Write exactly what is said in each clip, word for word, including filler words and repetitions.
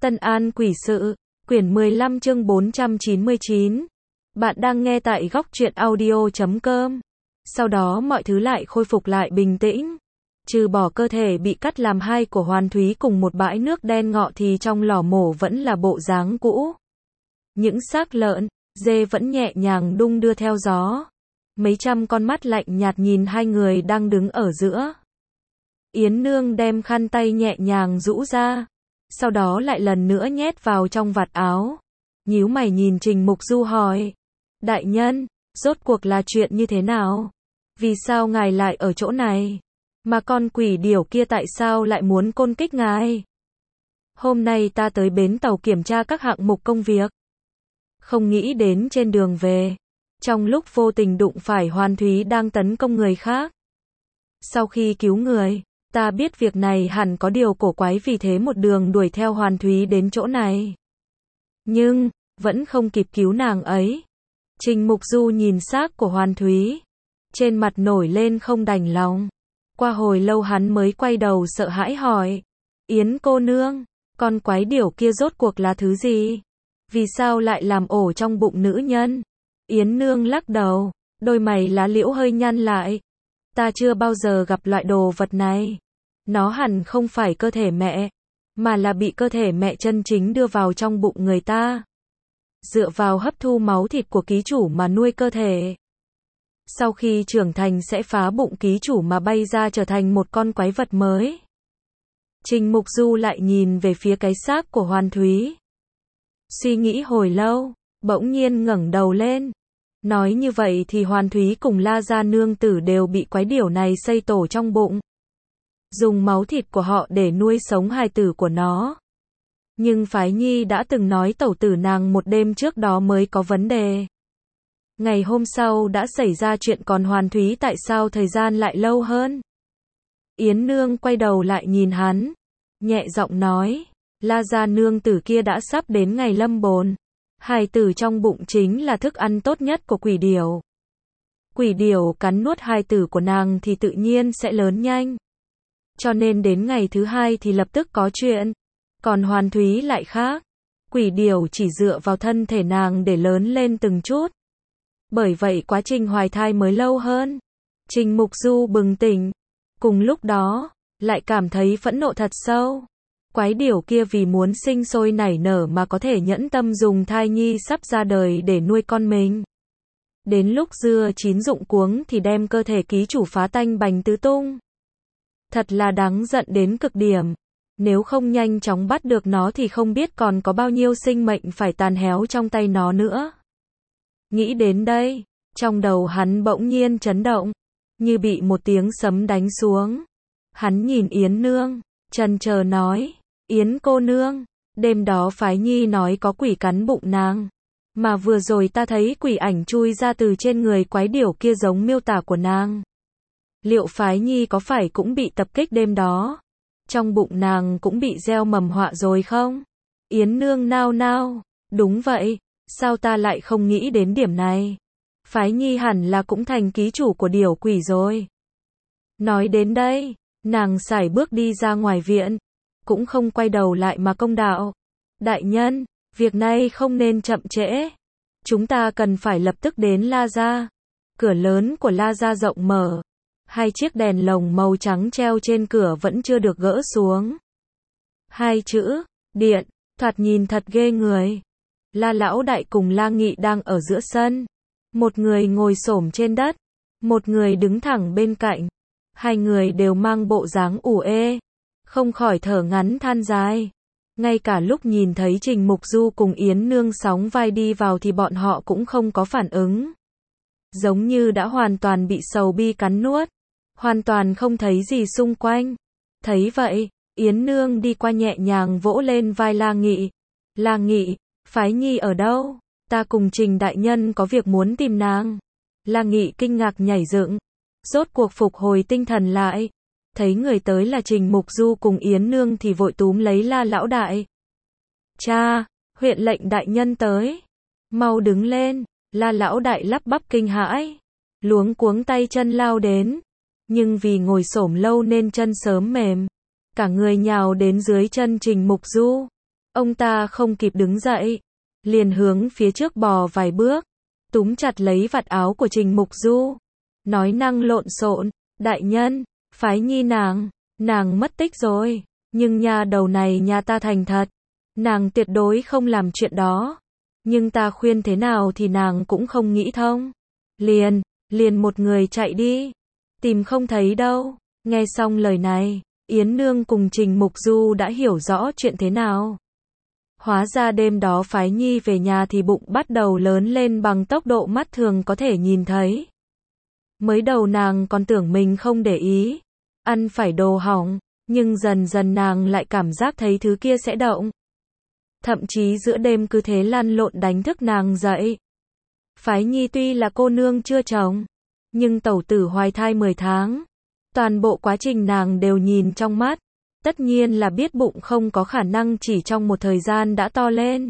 Tân An Quỷ Sự, quyển mười lăm chương bốn trăm chín mươi chín. Bạn đang nghe tại góc truyện audio chấm com. Sau đó mọi thứ lại khôi phục lại bình tĩnh. Trừ bỏ cơ thể bị cắt làm hai của Hoàn Thúy cùng một bãi nước đen ngọ thì trong lò mổ vẫn là bộ dáng cũ. Những xác lợn, dê vẫn nhẹ nhàng đung đưa theo gió. Mấy trăm con mắt lạnh nhạt nhìn hai người đang đứng ở giữa. Yến Nương đem khăn tay nhẹ nhàng rũ ra, sau đó lại lần nữa nhét vào trong vạt áo. Nhíu mày nhìn Trình Mục Du hỏi: Đại nhân, rốt cuộc là chuyện như thế nào? Vì sao ngài lại ở chỗ này? Mà con quỷ điểu kia tại sao lại muốn côn kích ngài? Hôm nay ta tới bến tàu kiểm tra các hạng mục công việc. Không nghĩ đến trên đường về, trong lúc vô tình đụng phải Hoàn Thúy đang tấn công người khác. Sau khi cứu người, ta biết việc này hẳn có điều cổ quái, vì thế một đường đuổi theo Hoàn Thúy đến chỗ này. Nhưng, vẫn không kịp cứu nàng ấy. Trình Mục Du nhìn xác của Hoàn Thúy, trên mặt nổi lên không đành lòng. Qua hồi lâu hắn mới quay đầu sợ hãi hỏi: Yến cô nương, con quái điểu kia rốt cuộc là thứ gì? Vì sao lại làm ổ trong bụng nữ nhân? Yến Nương lắc đầu, đôi mày lá liễu hơi nhăn lại. Ta chưa bao giờ gặp loại đồ vật này. Nó hẳn không phải cơ thể mẹ, mà là bị cơ thể mẹ chân chính đưa vào trong bụng người ta. Dựa vào hấp thu máu thịt của ký chủ mà nuôi cơ thể. Sau khi trưởng thành sẽ phá bụng ký chủ mà bay ra trở thành một con quái vật mới. Trình Mục Du lại nhìn về phía cái xác của Hoàn Thúy. Suy nghĩ hồi lâu, bỗng nhiên ngẩng đầu lên. Nói như vậy thì Hoàn Thúy cùng La Gia nương tử đều bị quái điểu này xây tổ trong bụng. Dùng máu thịt của họ để nuôi sống hài tử của nó. Nhưng Phái Nhi đã từng nói tẩu tử nàng một đêm trước đó mới có vấn đề. Ngày hôm sau đã xảy ra chuyện, còn Hoàn Thúy tại sao thời gian lại lâu hơn? Yến Nương quay đầu lại nhìn hắn, nhẹ giọng nói: La Gia nương tử kia đã sắp đến ngày lâm bồn. Hài tử trong bụng chính là thức ăn tốt nhất của quỷ điểu. Quỷ điểu cắn nuốt hài tử của nàng thì tự nhiên sẽ lớn nhanh. Cho nên đến ngày thứ hai thì lập tức có chuyện. Còn Hoàn Thúy lại khác. Quỷ điểu chỉ dựa vào thân thể nàng để lớn lên từng chút. Bởi vậy quá trình hoài thai mới lâu hơn. Trình Mục Du bừng tỉnh. Cùng lúc đó, lại cảm thấy phẫn nộ thật sâu. Quái điểu kia vì muốn sinh sôi nảy nở mà có thể nhẫn tâm dùng thai nhi sắp ra đời để nuôi con mình. Đến lúc dưa chín rụng cuống thì đem cơ thể ký chủ phá tanh bành tứ tung. Thật là đáng giận đến cực điểm. Nếu không nhanh chóng bắt được nó thì không biết còn có bao nhiêu sinh mệnh phải tàn héo trong tay nó nữa. Nghĩ đến đây, trong đầu hắn bỗng nhiên chấn động, như bị một tiếng sấm đánh xuống. Hắn nhìn Yến Nương, chần chờ nói: Yến cô nương, đêm đó Phái Nhi nói có quỷ cắn bụng nàng. Mà vừa rồi ta thấy quỷ ảnh chui ra từ trên người quái điểu kia giống miêu tả của nàng. Liệu Phái Nhi có phải cũng bị tập kích đêm đó? Trong bụng nàng cũng bị gieo mầm họa rồi không? Yến Nương nao nao, đúng vậy, sao ta lại không nghĩ đến điểm này? Phái Nhi hẳn là cũng thành ký chủ của điểu quỷ rồi. Nói đến đây, nàng sải bước đi ra ngoài viện, cũng không quay đầu lại mà công đạo: Đại nhân, việc này không nên chậm trễ. Chúng ta cần phải lập tức đến La Gia. Cửa lớn của La Gia rộng mở. Hai chiếc đèn lồng màu trắng treo trên cửa vẫn chưa được gỡ xuống. Hai chữ, điện, thoạt nhìn thật ghê người. La Lão Đại cùng La Nghị đang ở giữa sân. Một người ngồi xổm trên đất, một người đứng thẳng bên cạnh. Hai người đều mang bộ dáng ủ ê, không khỏi thở ngắn than dài. Ngay cả lúc nhìn thấy Trình Mục Du cùng Yến Nương sóng vai đi vào thì bọn họ cũng không có phản ứng. Giống như đã hoàn toàn bị sầu bi cắn nuốt. Hoàn toàn không thấy gì xung quanh. Thấy vậy, Yến Nương đi qua nhẹ nhàng vỗ lên vai La Nghị. La Nghị, Phái Nhi ở đâu? Ta cùng Trình đại nhân có việc muốn tìm nàng. La Nghị kinh ngạc nhảy dựng, rốt cuộc phục hồi tinh thần lại. Thấy người tới là Trình Mục Du cùng Yến Nương thì vội túm lấy La Lão Đại. Cha, huyện lệnh đại nhân tới. Mau đứng lên. La Lão Đại lắp bắp kinh hãi, luống cuống tay chân lao đến. Nhưng vì ngồi xổm lâu nên chân sớm mềm. Cả người nhào đến dưới chân Trình Mục Du. Ông ta không kịp đứng dậy, liền hướng phía trước bò vài bước, túm chặt lấy vạt áo của Trình Mục Du, nói năng lộn xộn, đại nhân, Phái Nhi nàng, nàng mất tích rồi, nhưng nha đầu này nhà ta thành thật, nàng tuyệt đối không làm chuyện đó, nhưng ta khuyên thế nào thì nàng cũng không nghĩ thông, liền, liền một người chạy đi, tìm không thấy đâu. Nghe xong lời này, Yến Nương cùng Trình Mục Du đã hiểu rõ chuyện thế nào. Hóa ra đêm đó Phái Nhi về nhà thì bụng bắt đầu lớn lên bằng tốc độ mắt thường có thể nhìn thấy. Mới đầu nàng còn tưởng mình không để ý, ăn phải đồ hỏng, nhưng dần dần nàng lại cảm giác thấy thứ kia sẽ động. Thậm chí giữa đêm cứ thế lăn lộn đánh thức nàng dậy. Phái Nhi tuy là cô nương chưa chồng, nhưng tẩu tử hoài thai mười tháng. Toàn bộ quá trình nàng đều nhìn trong mắt, tất nhiên là biết bụng không có khả năng chỉ trong một thời gian đã to lên.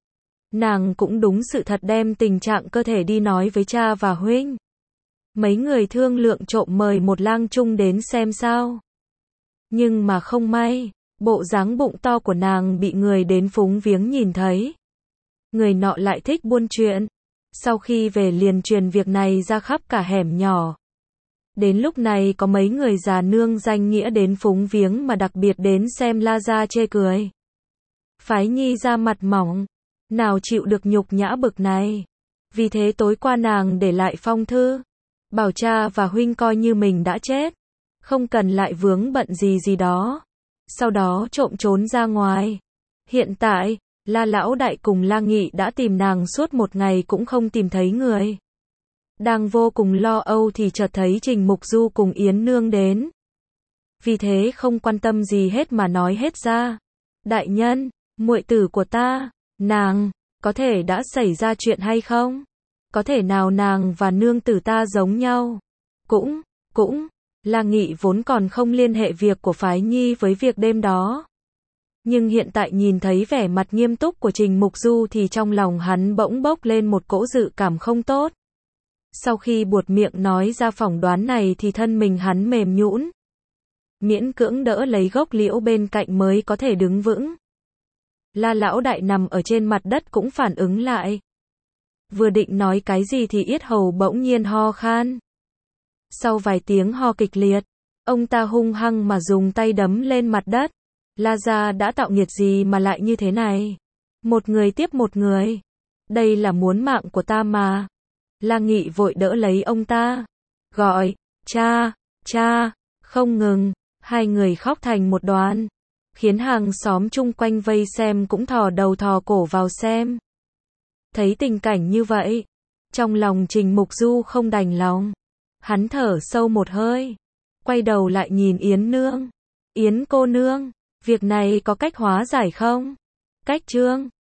Nàng cũng đúng sự thật đem tình trạng cơ thể đi nói với cha và huynh. Mấy người thương lượng trộm mời một lang trung đến xem sao. Nhưng mà không may, bộ dáng bụng to của nàng bị người đến phúng viếng nhìn thấy. Người nọ lại thích buôn chuyện, sau khi về liền truyền việc này ra khắp cả hẻm nhỏ. Đến lúc này có mấy người già nương danh nghĩa đến phúng viếng mà đặc biệt đến xem La Gia chê cười. Phái Nhi ra mặt mỏng, nào chịu được nhục nhã bực này. Vì thế tối qua nàng để lại phong thư, bảo cha và huynh coi như mình đã chết, không cần lại vướng bận gì gì đó. Sau đó trộm trốn ra ngoài. Hiện tại, La Lão Đại cùng La Nghị đã tìm nàng suốt một ngày cũng không tìm thấy người. Đang vô cùng lo âu thì chợt thấy Trình Mục Du cùng Yến Nương đến. Vì thế không quan tâm gì hết mà nói hết ra. Đại nhân, muội tử của ta, nàng, có thể đã xảy ra chuyện hay không? Có thể nào nàng và nương tử ta giống nhau? Cũng, cũng, La Nghị vốn còn không liên hệ việc của Phái Nhi với việc đêm đó. Nhưng hiện tại nhìn thấy vẻ mặt nghiêm túc của Trình Mục Du thì trong lòng hắn bỗng bốc lên một cỗ dự cảm không tốt. Sau khi buột miệng nói ra phỏng đoán này thì thân mình hắn mềm nhũn, miễn cưỡng đỡ lấy gốc liễu bên cạnh mới có thể đứng vững. La Lão Đại nằm ở trên mặt đất cũng phản ứng lại. Vừa định nói cái gì thì yết hầu bỗng nhiên ho khan. Sau vài tiếng ho kịch liệt, ông ta hung hăng mà dùng tay đấm lên mặt đất. La gia đã tạo nghiệt gì mà lại như thế này? Một người tiếp một người. Đây là muốn mạng của ta mà. La Nghị vội đỡ lấy ông ta, gọi, cha, cha, không ngừng, hai người khóc thành một đoàn, khiến hàng xóm chung quanh vây xem cũng thò đầu thò cổ vào xem. Thấy tình cảnh như vậy, trong lòng Trình Mục Du không đành lòng, hắn thở sâu một hơi, quay đầu lại nhìn Yến Nương, Yến cô nương, việc này có cách hóa giải không? Cách Trương,